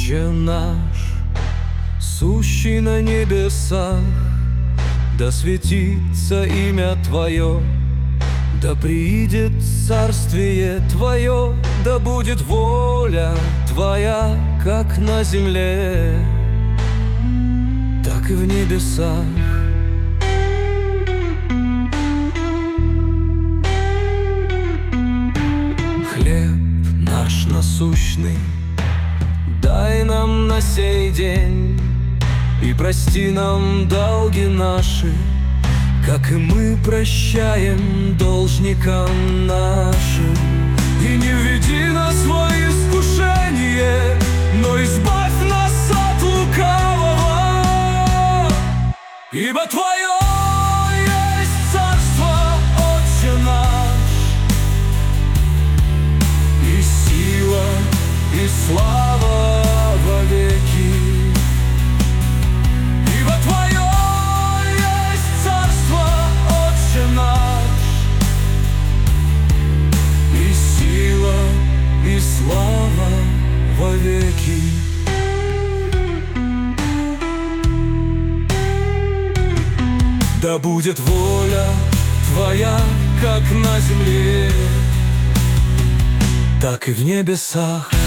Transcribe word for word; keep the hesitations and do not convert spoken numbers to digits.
Отче наш, сущий на небесах, да светится имя Твое, да приидет царствие Твое, да будет воля Твоя, как на земле, так и в небесах. Хлеб наш насущный дай нам на сей день, и прости нам долги наши, как и мы прощаем должникам нашим. И не введи нас во искушение, но избавь нас от лукавого. Ибо Твое есть царство, Отче наш, и сила, и слава во веки. Ибо Твое есть царство, Отче наш, и сила, и слава во веки. Да будет воля Твоя, как на земле, так и в небесах.